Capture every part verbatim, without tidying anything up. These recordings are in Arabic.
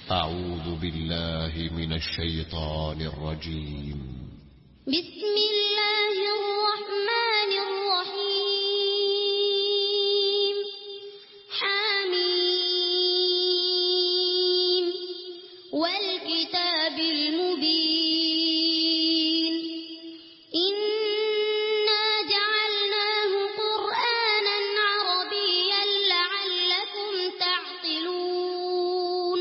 أعوذ بالله من الشيطان الرجيم. بسم الله الرحمن الرحيم. حميم والكتاب المبين. إنا جعلناه قرآنا عربيا لعلكم تعقلون.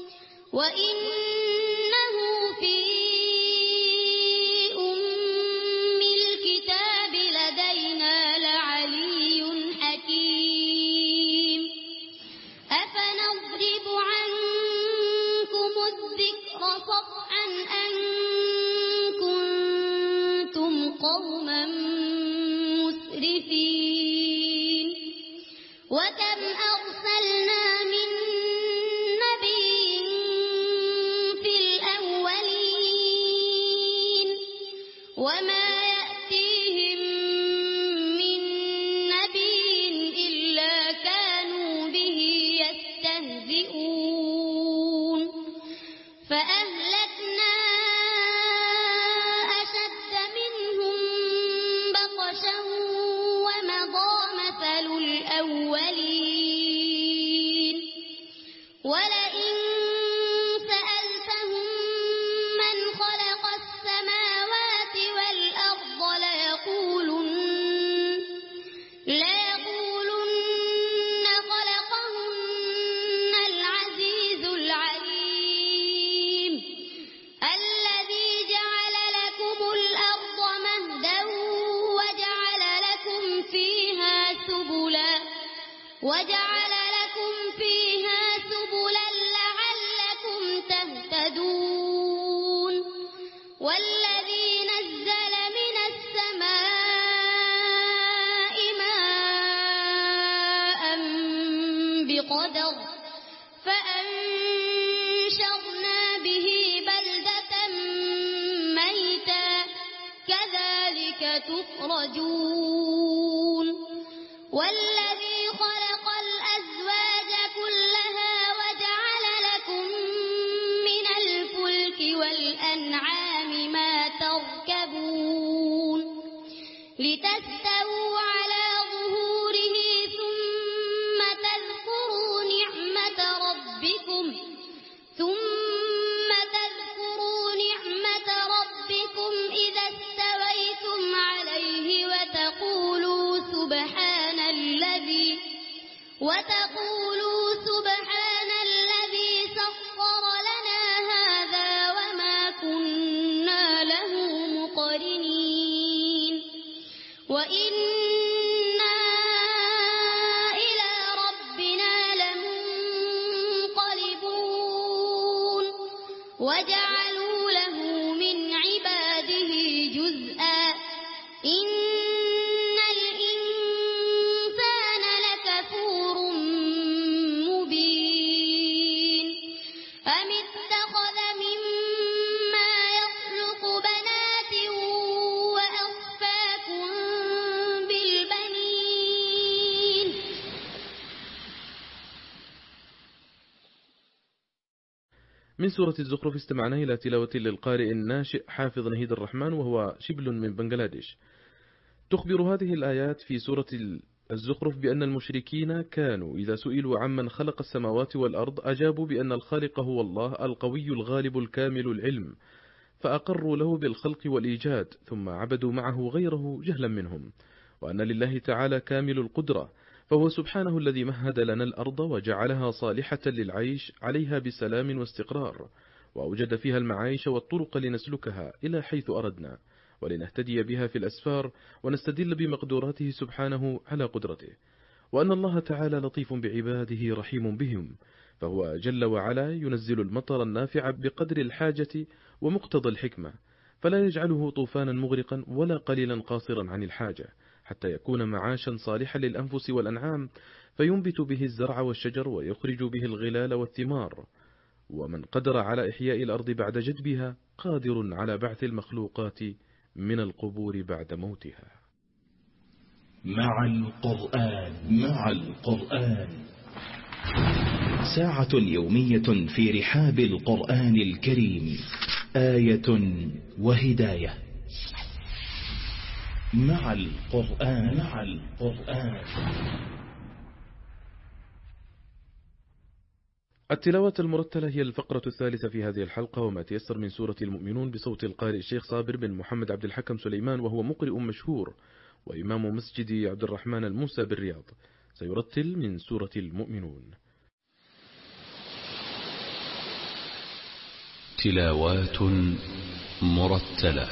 وإنه في أم الكتاب لدينا لعلي حكيم. أفنضرب عنكم الذكر صفحا أن كنتم قوما مسرفين. وكم أرسلنا من نبي في الأولين وما يأتيهم من نبي إلا كانوا به يستهزئون. فأهلكنا أشد منهم بطشا ومضى مثل الأولين. ولئن سألتهم من خلق السماوات والأرض ليقولن ليقولن خلقهن العزيز العليم الذي جعل لكم الأرض مهدا وجعل لكم فيها سبلا وجعل لكم فيها سبلا لعلكم تهتدون. والذي نزل من السماء ماء بقدر فأنشرنا به بلدة ميتا كذلك تخرجون. والذي خلق الأزواج كلها وجعل لكم من الفلك والأنعام ما تركبون لتستووا على ظهوره ثم تذكروا نعمة ربكم ثم تذكروا نعمة ربكم إذا استويتم عليه وتقولوا سبحان الذي وتقولوا سبحان الذي سخر لنا هذا وما كنا له مقرنين. وإنا إلى ربنا لمنقلبون. وجعلوا له من عباده جزءا. إن الإنسان لكفور مبين. أم اتخذ مما يخلق بنات وأصفاكم بالبنين. من سورة الزخرف استمعنا إلى تلاوة للقارئ الناشئ حافظ نهيد الرحمن وهو شبل من بنغلاديش. تخبر هذه الآيات في سورة الزخرف بأن المشركين كانوا إذا سئلوا عمن خلق السماوات والأرض أجابوا بأن الخالق هو الله القوي الغالب الكامل العلم، فأقروا له بالخلق والإيجاد ثم عبدوا معه غيره جهلا منهم، وأن لله تعالى كامل القدرة، فهو سبحانه الذي مهد لنا الأرض وجعلها صالحة للعيش عليها بسلام واستقرار، وأوجد فيها المعايش والطرق لنسلكها إلى حيث أردنا ولنهتدي بها في الأسفار ونستدل بمقدوراته سبحانه على قدرته، وأن الله تعالى لطيف بعباده رحيم بهم، فهو جل وعلا ينزل المطر النافع بقدر الحاجة ومقتضى الحكمة، فلا يجعله طوفانا مغرقا ولا قليلا قاصرا عن الحاجة، حتى يكون معاشا صالحا للأنفس والأنعام، فينبت به الزرع والشجر ويخرج به الغلال والثمار. ومن قدر على إحياء الأرض بعد جدبها قادر على بعث المخلوقات من القبور بعد موتها. مع القرآن مع القرآن ساعة يومية في رحاب القرآن الكريم، آية وهداية مع القرآن مع القرآن التلاوة المرتلة هي الفقرة الثالثة في هذه الحلقة، وما تيسر من سورة المؤمنون بصوت القارئ الشيخ صابر بن محمد عبد الحكم سليمان، وهو مقرئ مشهور وإمام مسجد عبد الرحمن الموسى بالرياض. سيرتل من سورة المؤمنون. تلاوات مرتلة.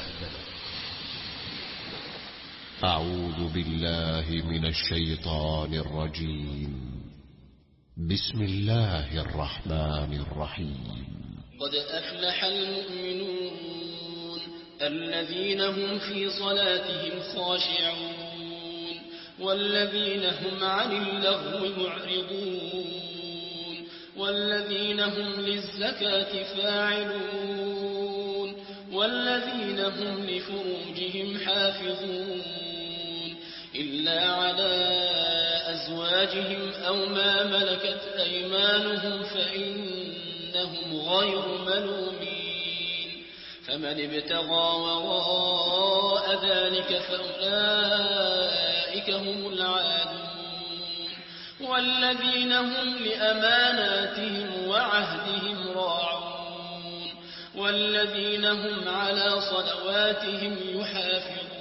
أعوذ بالله من الشيطان الرجيم. بسم الله الرحمن الرحيم. قد أفلح المؤمنون الذين هم في صلاتهم خاشعون والذين هم عن اللغو معرضون والذين هم للزكاة فاعلون والذين هم لفروجهم حافظون إلا على أزواجهم أو ما ملكت أيمانهم فإنهم غير ملومين، فمن ابتغى وراء ذلك فأولئك هم العادون والذين هم لأماناتهم وعهدهم راعون والذين هم على صلواتهم يحافظون،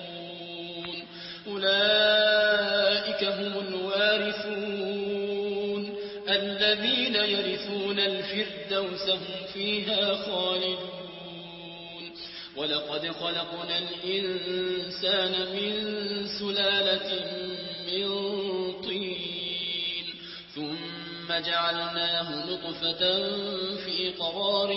أولئك هم الوارثون الذين يرثون الفردوس هم فيها خالدون. ولقد خلقنا الإنسان من سلالة من طين ثم جعلناه نطفة في قرار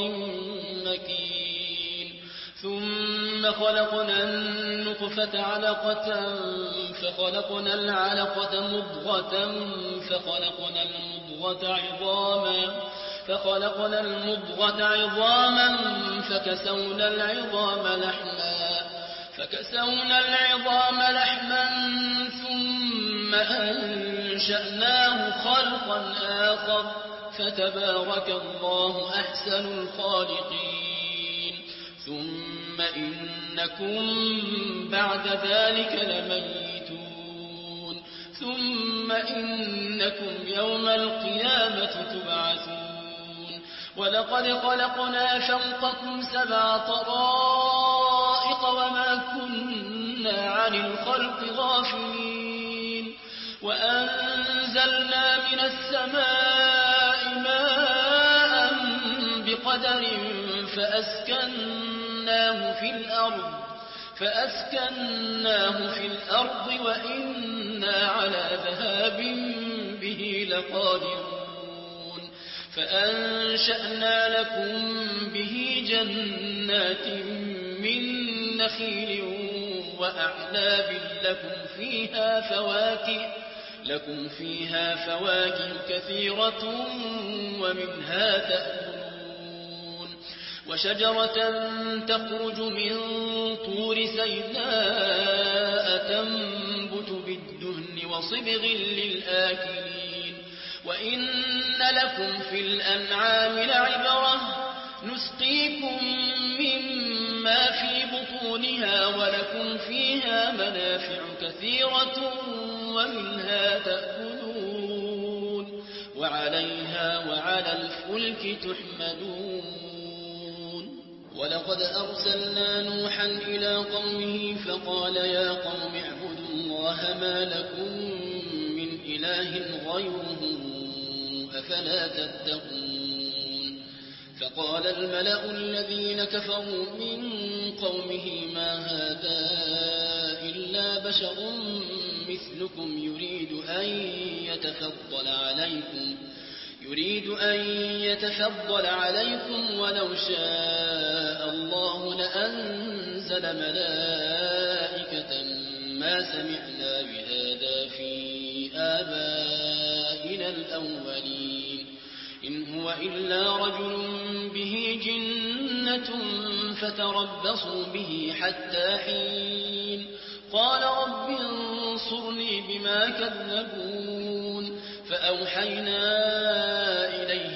مكين ثم خلقنا النطفة علقة فخلقنا العلقة مضغة فخلقنا المضغة عظاما فخلقنا المضغة عظاما فكسونا العظام لحما فكسونا العظام لحما ثم أنشأناه خلقا آخر فتبارك الله أحسن الخالقين. ثم إنكم بعد ذلك لميتون ثم إنكم يوم القيامة تبعثون. ولقد خلقنا فوقكم سبع طرائق وما كنا عن الخلق غافلين وأنزلنا من السماء ماء بقدر فأسكناه في الأرض فأسكناه في الأرض وإنا على ذهاب به لقادرون. فأنشأنا لكم به جنات من نخيل وأعناب لكم فيها فواكه لكم فيها فواكه كثيرة ومنها تأكلون. وشجرة تخرج من طور سيناء تنبت بالدهن وصبغ للآكلين. وإن لكم في الأنعام لعبرة نسقيكم مما في بطونها ولكم فيها منافع كثيرة ومنها تأكلون وعليها وعلى الفلك تحملون. ولقد أرسلنا نوحا إلى قومه فقال يا قوم اعبدوا الله ما لكم من إله غيره أفلا تتقون. فقال الملأ الذين كفروا من قومه ما هذا إلا بشر مثلكم يريد أن يتفضل عليكم يريد أن يتفضل عليكم ولو شاء الله لأنزل ملائكة ما سمعنا بهذا في آبائنا الأولين إن هو إلا رجل به جنة فتربصوا به حتى حين. قال رب انصرني بما كذبون. فأوحينا إليه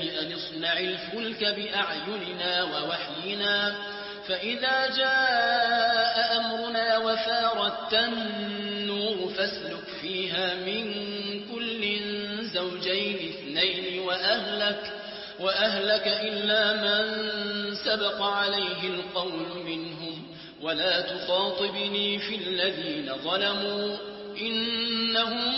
واصنع الفلك بأعيننا ووحينا فإذا جاء أمرنا وفارت النور فاسلك فيها من كل زوجين اثنين وأهلك, وأهلك إلا من سبق عليه القول منهم ولا تخاطبني في الذين ظلموا إنهم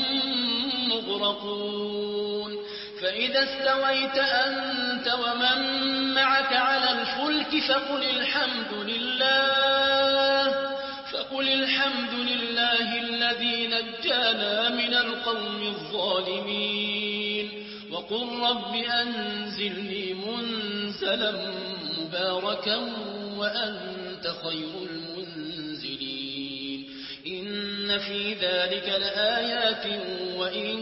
مغرقون فإذا استويت أنت ومن معك على الفلك فقل الحمد لله فقل الحمد لله الذي نجانا من القوم الظالمين وقل رب أنزلني منزلا مباركا وأنت خير المنزلين إن في ذلك لآيات وإن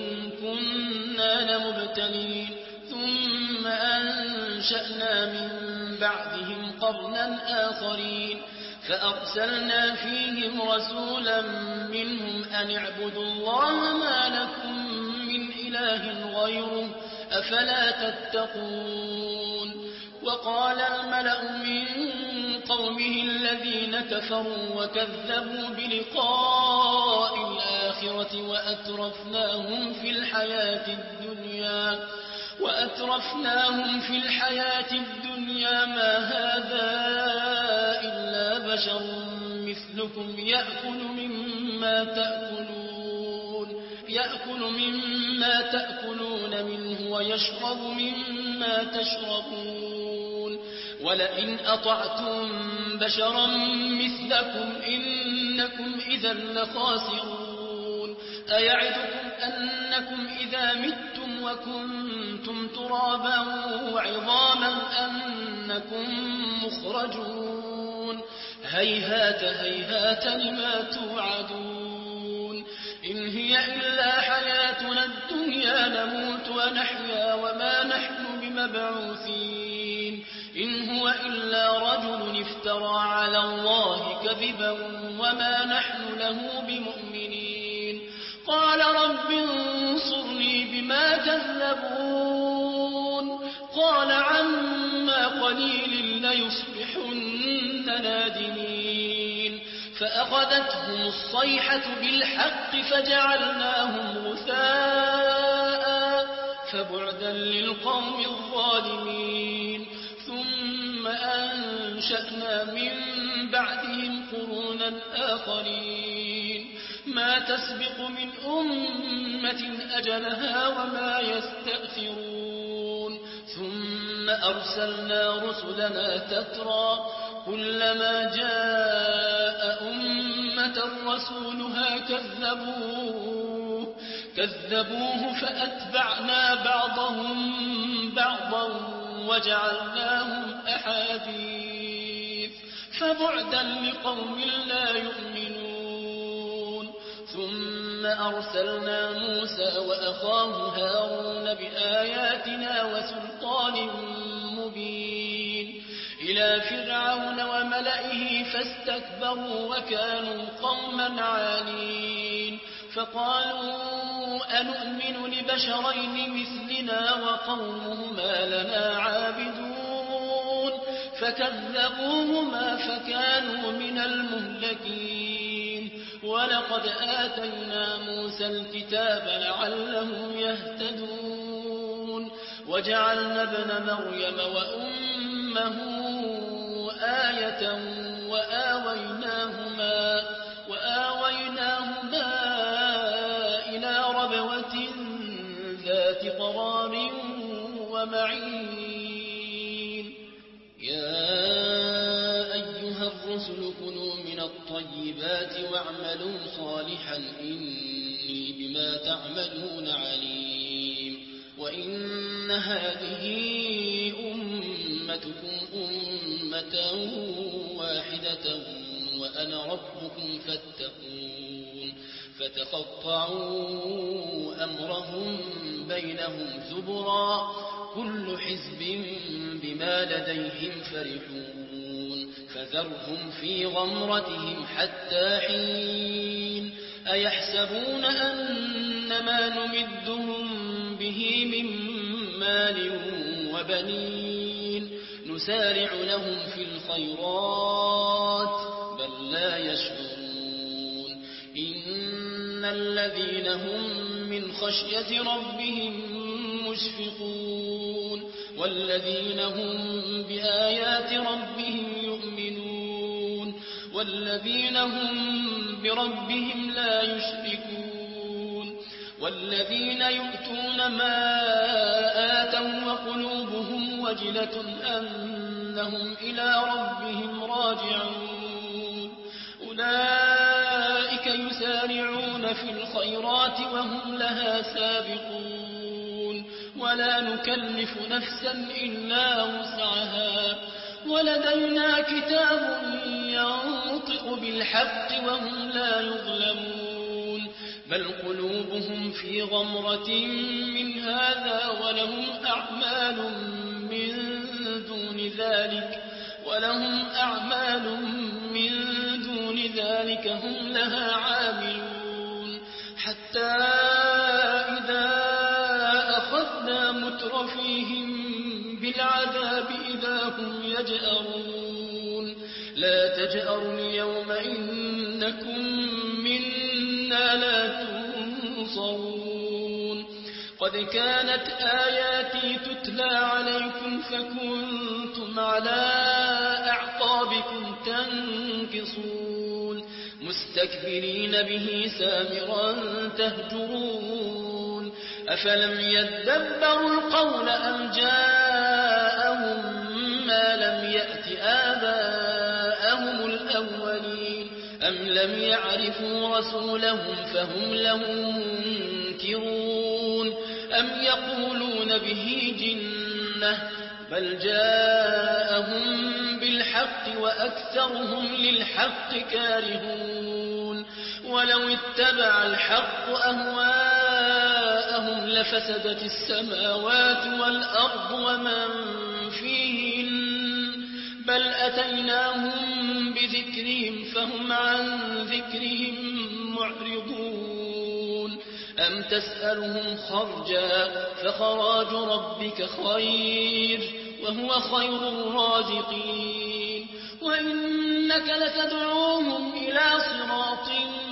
كنا لمبتلين ثم أنشأنا من بعدهم قرنا آخرين فأرسلنا فيهم رسولا منهم أن اعبدوا الله ما لكم من إله غيره أفلا تتقون وقال الملأ من قومه الذين كفروا وكذبوا بلقاء الآخرة وأترفناهم في الحياة الدنيا وأترفناهم في الحياة الدنيا ما هذا إلا بشر مثلكم يأكل مما تأكلون يأكل مما تأكلون منه ويشرب مما تشربون ولئن أطعتم بشرا مثلكم إنكم إذا لخاسرون أيعدكم أنكم إذا متم وكنتم ترابا وعظاما أنكم مخرجون هيهات هيهات لما توعدون إن هي إلا حياتنا الدنيا نموت ونحيا وما نحن بمبعوثين إن هو إلا رجل افترى على الله كذبا وما نحن له بمؤمنين قال رب انصرني بما كذبون قال عما قليل ليصبحن نادمين فأخذتهم الصيحة بالحق فجعلناهم غثاء فبعدا للقوم الظالمين ثم أنشأنا من بعدهم قرونا آخرين ما تسبق من أمة أجلها وما يستأخرون ثم أرسلنا رسلنا تترى كلما جاء أمة رسولها كذبوه كذبوه فأتبعنا بعضهم بعضا وجعلناهم أحاديث فبعدا لقوم لا يؤمنون ثم أرسلنا موسى وأخاه هارون بآياتنا وسلطان مبين إلى فرعون وملئه فاستكبروا وكانوا قوما عالين فقالوا أنؤمن لبشرين مثلنا وقومهما لنا عابدون فكذبوهما فكانوا من المهلكين ولقد آتينا موسى الكتاب لعلهم يهتدون وجعلنا ابن مريم وأمه آية وآويناهما وآويناهما إلى ربوة ذات قرار ومعين يا أيها الرسل كلوا من الطيبات واعملوا صالحا إني بما تعملون عليم وإن هذه أمتكم أمة واحدة وأنا ربكم فاتقون فتقطعوا أمرهم بينهم زبرا كل حزب بما لديهم فرحون فذرهم في غمرتهم حتى حين أيحسبون أن ما نمدهم به من مال وبنين نسارع لهم في الخيرات بل لا يشعرون إن الذين هم من خشية ربهم مشفقون والذين هم بآيات ربهم يؤمنون والذين هم بربهم لا يشركون والذين يؤتون ما آتوا وقلوبهم وجلة أنهم إلى ربهم راجعون أولئك يسارعون في الخيرات وهم لها سابقون ولا نكلف نفسا إلا وسعها ولدينا كتاب ينطق بالحق وهم لا يظلمون بل قلوبهم في غمرة من هذا ولهم أعمال من دون ذلك ولهم أعمال من دون ذلك هم لها عاملون حتى إذا أخذنا مترفيهم بالعذاب إذا هم يجأرون لا تجأروا اليوم إنكم منا لا تنصرون قد كانت آياتي تتلى عليكم فكنتم على أعقابكم تنكصون مستكبرين به سامرا تهجرون أفلم يدبروا القول أم جاءهم ما لم يأت آباءهم الأولين أم لم يعرفوا رسولهم فهم له منكرون أم يقولون به جنة بل جاءهم بالحق وأكثرهم للحق كارهون ولو اتبع الحق أهواءهم لفسدت السماوات والأرض ومن فيهن بل أتيناهم بذكرهم فهم عن ذكرهم معرضون أم تسألهم خرجا فخراج ربك خير وهو خير الرازقين وإنك لتدعوهم إلى صراط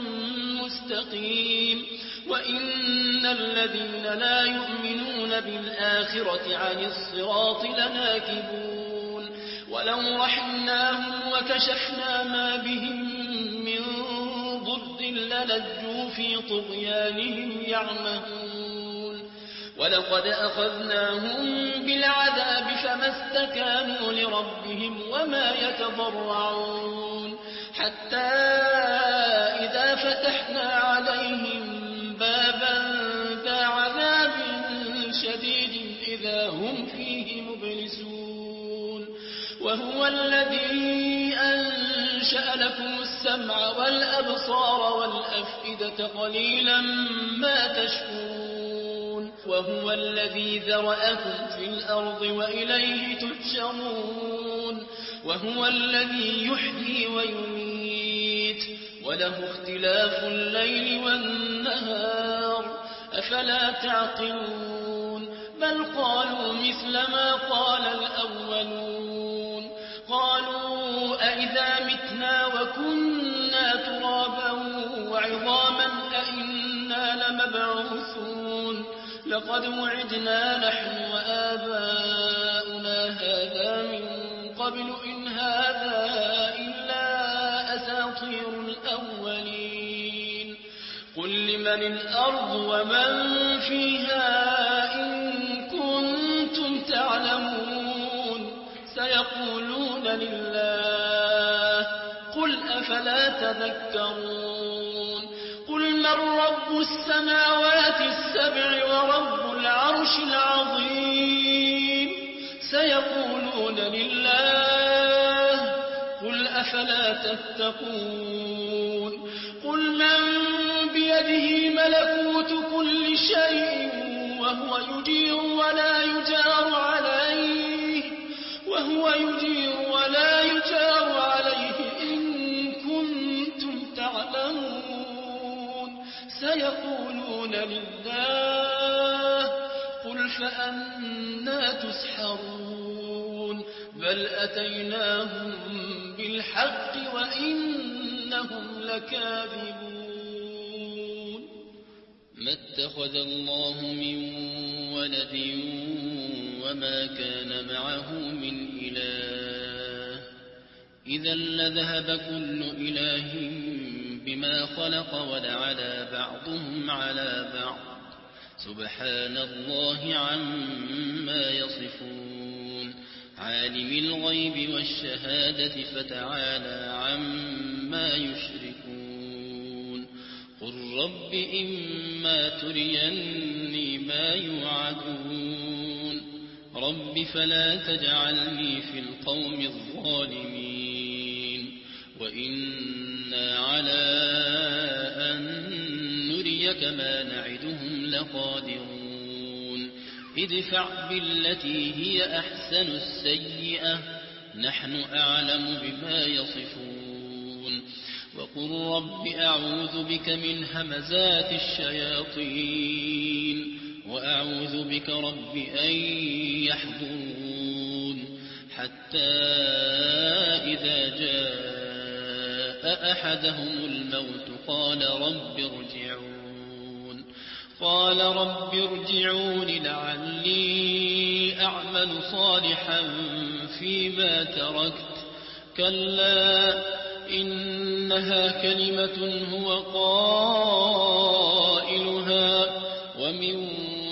مستقيم وإن الذين لا يؤمنون بالآخرة عن الصراط لناكبون ولو رحمناهم وكشفنا ما بهم من ضر للجوا في طغيانهم يعمهون ولقد أخذناهم بالعذاب فما استكانوا لربهم وما يتضرعون حتى إذا فتحنا عليهم بابا ذا عذاب شديد إذا هم فيه مبلسون وهو الذي أنشأ لكم السمع والأبصار والأفئدة قليلا ما تشكرون وهو الذي ذرأكم في الأرض وإليه تحشرون وهو الذي يحيي ويميت وله اختلاف الليل والنهار أفلا تعقلون بل قالوا مثل ما قال الأولون قالوا أئذا متنا وكنا ترابا وعظاما أئنا لمبعوثون لقد وعدنا نحن وآباؤنا هذا من قبل إن هذا إلا أساطير الأولين قل لمن الأرض ومن فيها إن كنتم تعلمون سيقولون لله قل أفلا تذكرون قل من رب السماوات السبع ورب العرش العظيم سيقولون لله قل أفلا تتقون قل من بيده ملكوت كل شيء وهو يجير ولا يجار عليه وهو يجير ولا يجار عليه إن كنتم تعلمون سيقولون لله قل فأنتم أنا تسحرون بل أتيناهم بالحق وإنهم لكاذبون ما اتخذ الله من ولد وما كان معه من إله إذا لذهب كل إله بما خلق ولعلى بعضهم على بعض سبحان الله عما يصفون عالم الغيب والشهادة فتعالى عما يشركون قل رب إما تريني ما يوعدون رب فلا تجعلني في القوم الظالمين وإنا على أن نريك ما نعدهم لقادرون ادفع بالتي هي أحسن السيئة نحن أعلم بما يصفون وقل رب أعوذ بك من همزات الشياطين وأعوذ بك رب أن يحضرون حتى إذا جاء أحدهم الموت قال رب ارجعون قال رب ارجعون لعلي أعمل صالحا فيما تركت كلا إنها كلمة هو قائلها ومن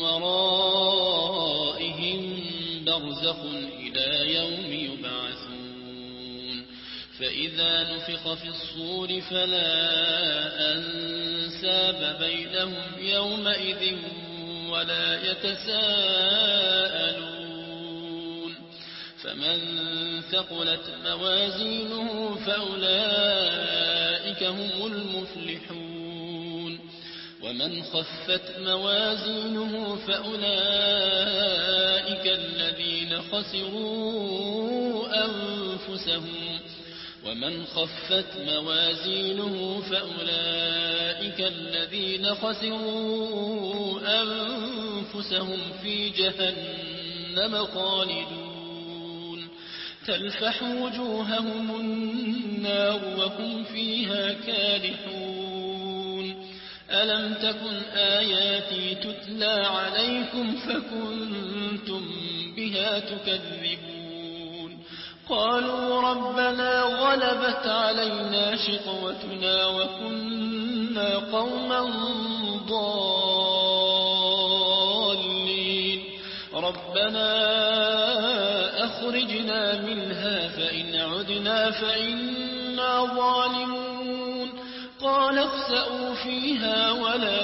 ورائهم برزخ إلى يوم يبعثون فإذا نفخ في الصور فلا أنساب بينهم يومئذ ولا يتساءلون فمن ثقلت موازينه فأولئك هم المفلحون ومن خفت موازينه فأولئك الذين خسروا أنفسهم ومن خفت موازينه فأولئك الذين خسروا أنفسهم في جهنم خالدون تلفح وجوههم النار وهم فيها كالحون ألم تكن آياتي تتلى عليكم فكنتم بها تكذبون قالوا ربنا غلبت علينا شقوتنا وكنا قوما ضالين ربنا أخرجنا منها فإن عدنا فإنا ظالمون قال اخسأوا فيها ولا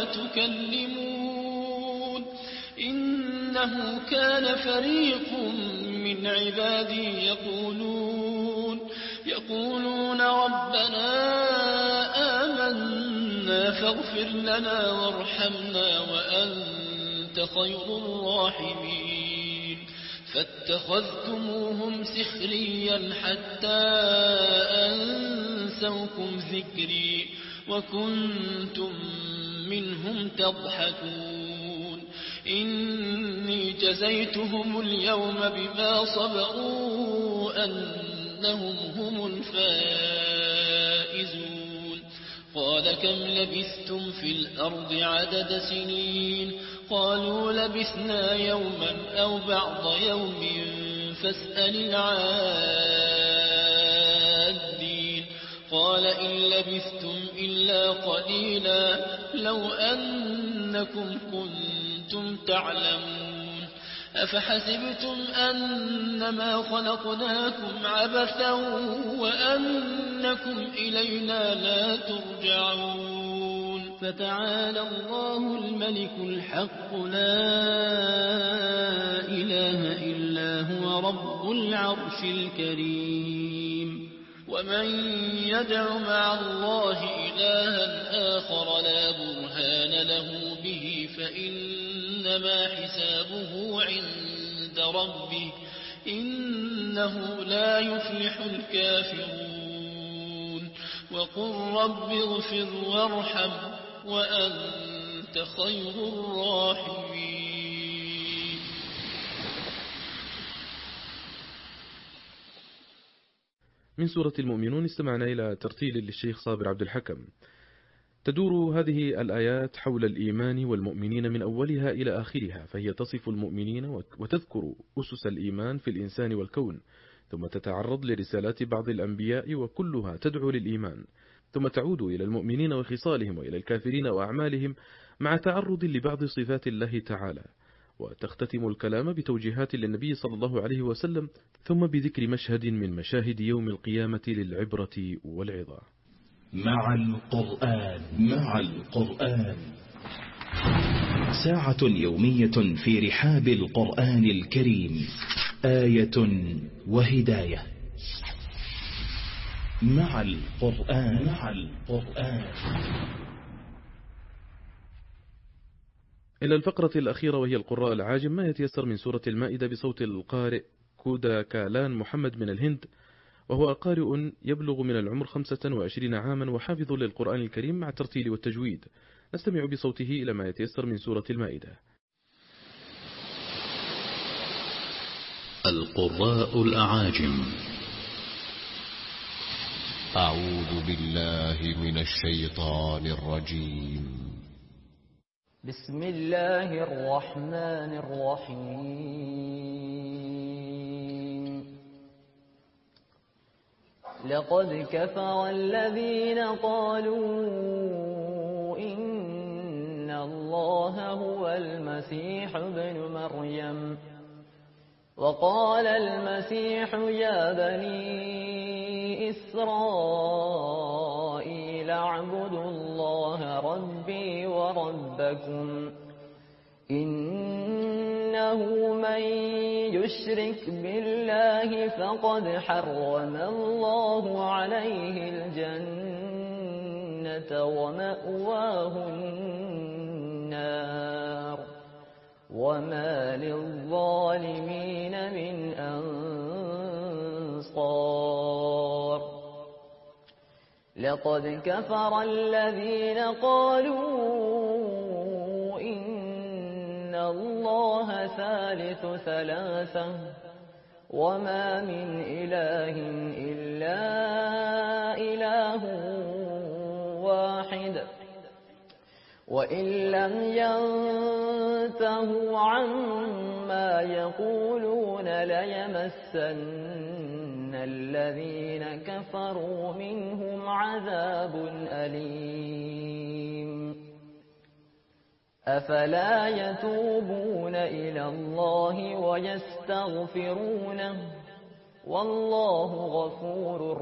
تكلمون إنه كان فريق من عبادي يقولون يقولون ربنا آمنا فاغفر لنا وارحمنا وأنت خير الراحمين فاتخذتموهم سخريا حتى أنسوكم ذكري وكنتم منهم تضحكون إني جزيتهم اليوم بما صبروا أنهم هم الفائزون قال كم لبثتم في الأرض عدد سنين قالوا لبثنا يوما أو بعض يوم فاسأل العادين قال إن لبثتم إلا قليلا لو أنكم كنتم تعلمون أفحسبتم أنما خلقناكم عبثا وأنكم إلينا لا ترجعون فتعالى الله الملك الحق لا إله إلا هو رب العرش الكريم ومن يدع مع الله إلها آخر لا برهان له به فإنما حسابه عند ربه إنه لا يفلح الكافرون وقل رب اغفر وارحم وأنت خير الراحمين من سورة المؤمنون استمعنا إلى ترتيل للشيخ صابر عبد الحكم. تدور هذه الآيات حول الإيمان والمؤمنين من أولها إلى آخرها، فهي تصف المؤمنين وتذكر أسس الإيمان في الإنسان والكون، ثم تتعرض لرسالات بعض الأنبياء وكلها تدعو للإيمان، ثم تعود إلى المؤمنين وخصالهم وإلى الكافرين وأعمالهم مع تعرض لبعض صفات الله تعالى، وتختتم الكلام بتوجيهات للنبي صلى الله عليه وسلم، ثم بذكر مشهد من مشاهد يوم القيامة للعبرة والعظة. مع القرآن مع القرآن ساعة يومية في رحاب القرآن الكريم، آية وهداية. مع القرآن مع القرآن إلى الفقرة الأخيرة وهي القراء العاجم، ما يتيسر من سورة المائدة بصوت القارئ كودا كالان محمد من الهند، وهو قارئ يبلغ من العمر خمسة وعشرين عاما وحافظ للقرآن الكريم مع الترتيل والتجويد. نستمع بصوته إلى ما يتيسر من سورة المائدة. القراء الأعاجم. أعوذ بالله من الشيطان الرجيم. بسم الله الرحمن الرحيم. لقد كفر الذين قالوا إن الله هو المسيح ابن مريم، وقال المسيح يا بني إسرائيل اعبدوا الله ربي وربكم إنه من يشرك بالله فقد حرم الله عليه الجنة ومأواه النار وما للظالمين من أنصار. لقد كفر الذين قالوا إن الله ثالث ثلاثة وما من إله إلا إله واحد وإن لم ينتهوا عما يقولون ليمسن الذين كفروا منهم عذاب أليم. أفلا يتوبون إلى الله ويستغفرونه والله غفور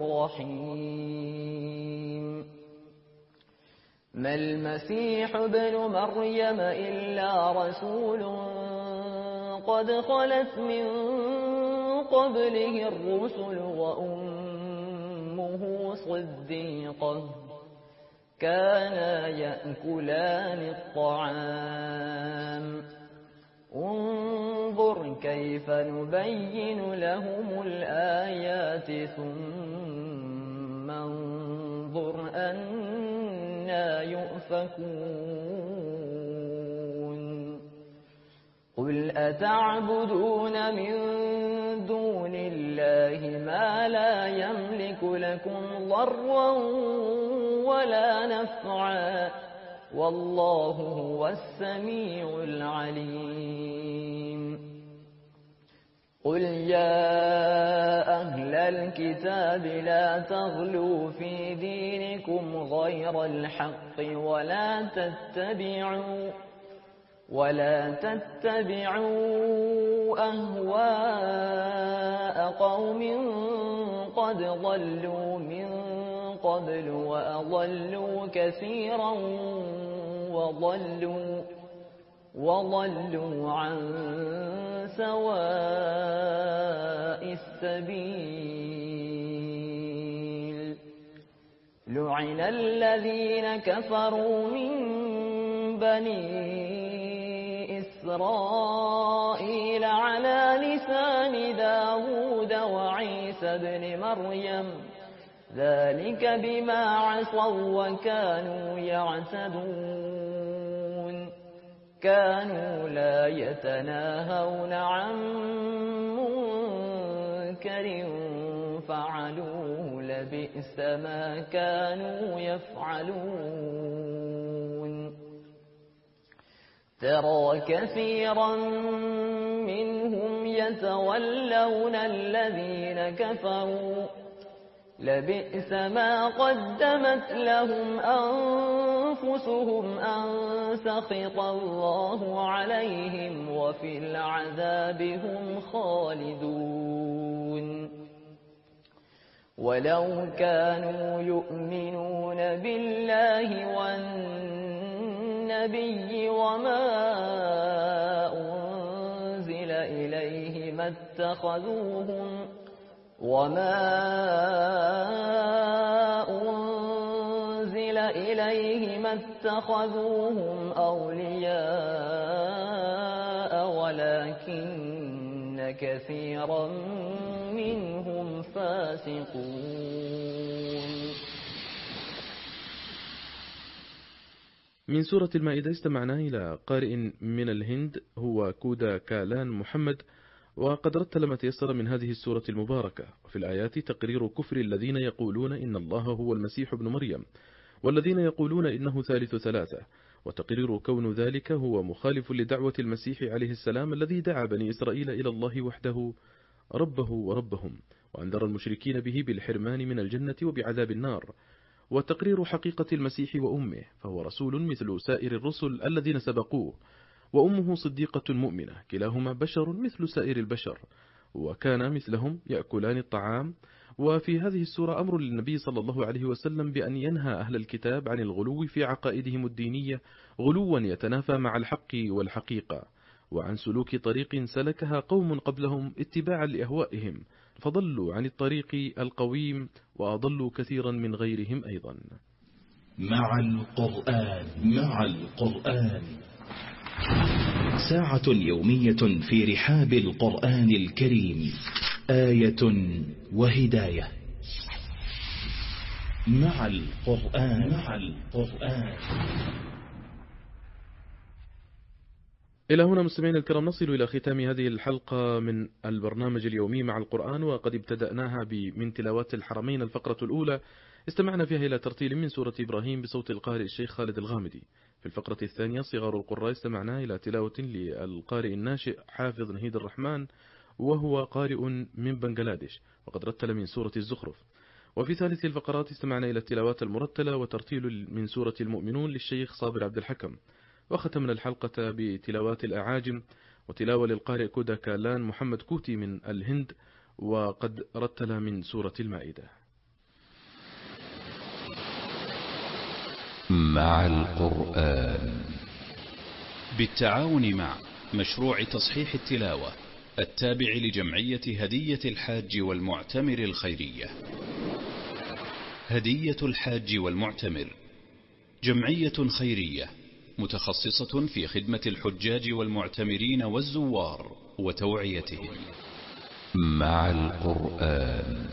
رحيم. ما المسيح ابن مريم إلا رسول قد خلت من قبله الرسل وأمه صديقة كانا يأكلان الطعام انظر كيف نبين لهم الآيات ثم انظر أنا يؤفكون. قل أتعبدون من دون الله ما لا يملك لكم ضرا ولا نفعا والله هو السميع العليم. قل يا أهل الكتاب لا تغلوا في دينكم غير الحق ولا تتبعوا ولا تتبعوا أهواء قوم قد ضلوا من قبل وأضلوا كثيرا وضلوا وضلوا عن سواء السبيل. لعن الذين كفروا من بني إسرائيل على لسان داود وعيسى بن مريم ذلك بما عصوا وكانوا يعتدون كانوا لا يتناهون عن منكر فعلوه لبئس ما كانوا يفعلون ترى كثيرا منهم يتولون الذين كفروا لبئس ما قدمت لهم أنفسهم أن سخط الله عليهم وفي العذاب هم خالدون ولو كانوا يؤمنون بالله والنبي وما أنزل إليه ما اتخذوهم وما أنزل إليه ما اتخذوهم أولياء ولكن كثيرا منهم فاسقون. من سورة المائدة استمعنا إلى قارئ من الهند هو كودا كالان محمد، وقد رتل ما تيسر من هذه السورة المباركة. وفي الآيات تقرير كفر الذين يقولون إن الله هو المسيح ابن مريم والذين يقولون إنه ثالث ثلاثة، وتقرير كون ذلك هو مخالف لدعوة المسيح عليه السلام الذي دعا بني إسرائيل إلى الله وحده ربه وربهم، وأنذر المشركين به بالحرمان من الجنة وبعذاب النار. وتقرير حقيقة المسيح وأمه، فهو رسول مثل سائر الرسل الذين سبقوه، وأمه صديقة مؤمنة، كلاهما بشر مثل سائر البشر، وكان مثلهم يأكلان الطعام. وفي هذه السورة أمر للنبي صلى الله عليه وسلم بأن ينهى أهل الكتاب عن الغلو في عقائدهم الدينية غلوا يتنافى مع الحق والحقيقة، وعن سلوك طريق سلكها قوم قبلهم اتباعا لأهوائهم فضلوا عن الطريق القويم وأضلوا كثيرا من غيرهم أيضا. مع القرآن مع القرآن ساعة يومية في رحاب القرآن الكريم، آية وهداية. مع القرآن مع القرآن. إلى هنا مستمعين الكرام نصل إلى ختام هذه الحلقة من البرنامج اليومي مع القرآن، وقد ابتدأناها من تلاوات الحرمين الفقرة الأولى استمعنا فيها إلى ترتيل من سورة إبراهيم بصوت القارئ الشيخ خالد الغامدي. في الفقرة الثانية صغار القراء استمعنا إلى تلاوة للقارئ الناشئ حافظ نهيد الرحمن وهو قارئ من بنغلاديش، وقد رتل من سورة الزخرف. وفي ثالث الفقرات استمعنا إلى التلاوات المرتلة وترتيل من سورة المؤمنون للشيخ صابر عبد الحكم. وختمنا الحلقة بتلاوات الأعاجم وتلاوة للقارئ كودا كالان محمد كوتي من الهند، وقد رتل من سورة المائدة. مع القرآن بالتعاون مع مشروع تصحيح التلاوة التابع لجمعية هدية الحاج والمعتمر الخيرية. هدية الحاج والمعتمر جمعية خيرية متخصصة في خدمة الحجاج والمعتمرين والزوار وتوعيتهم. مع القرآن.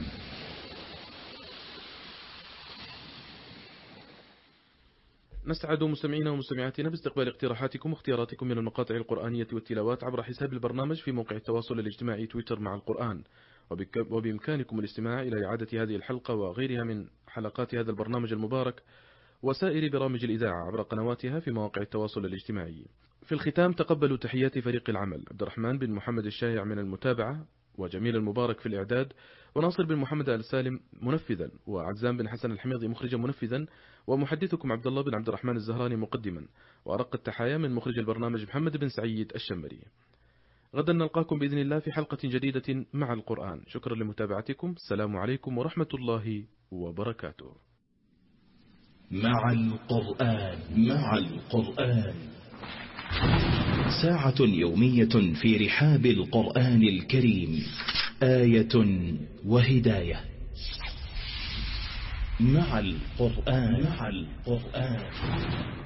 نسعد مستمعينا ومستمعاتنا باستقبال اقتراحاتكم واختياراتكم من المقاطع القرآنية والتلاوات عبر حساب البرنامج في موقع التواصل الاجتماعي تويتر مع القرآن، وبإمكانكم الاستماع إلى إعادة هذه الحلقة وغيرها من حلقات هذا البرنامج المبارك وسائر برامج الإذاعة عبر قنواتها في مواقع التواصل الاجتماعي. في الختام تقبلوا تحيات فريق العمل: عبد الرحمن بن محمد الشايع من المتابعة، وجميل المبارك في الإعداد، وناصر بن محمد آل سالم منفذا، وعزام بن حسن الحميضي مخرجا منفذا، ومحدثكم عبد الله بن عبد الرحمن الزهراني مقدما. وأرق التحايا من مخرج البرنامج محمد بن سعيد الشمري. غدا نلقاكم بإذن الله في حلقة جديدة مع القرآن. شكرا لمتابعتكم. السلام عليكم ورحمة الله وبركاته. مع القرآن مع القرآن ساعة يومية في رحاب القرآن الكريم، آية وهداية. مع القرآن مع القرآن.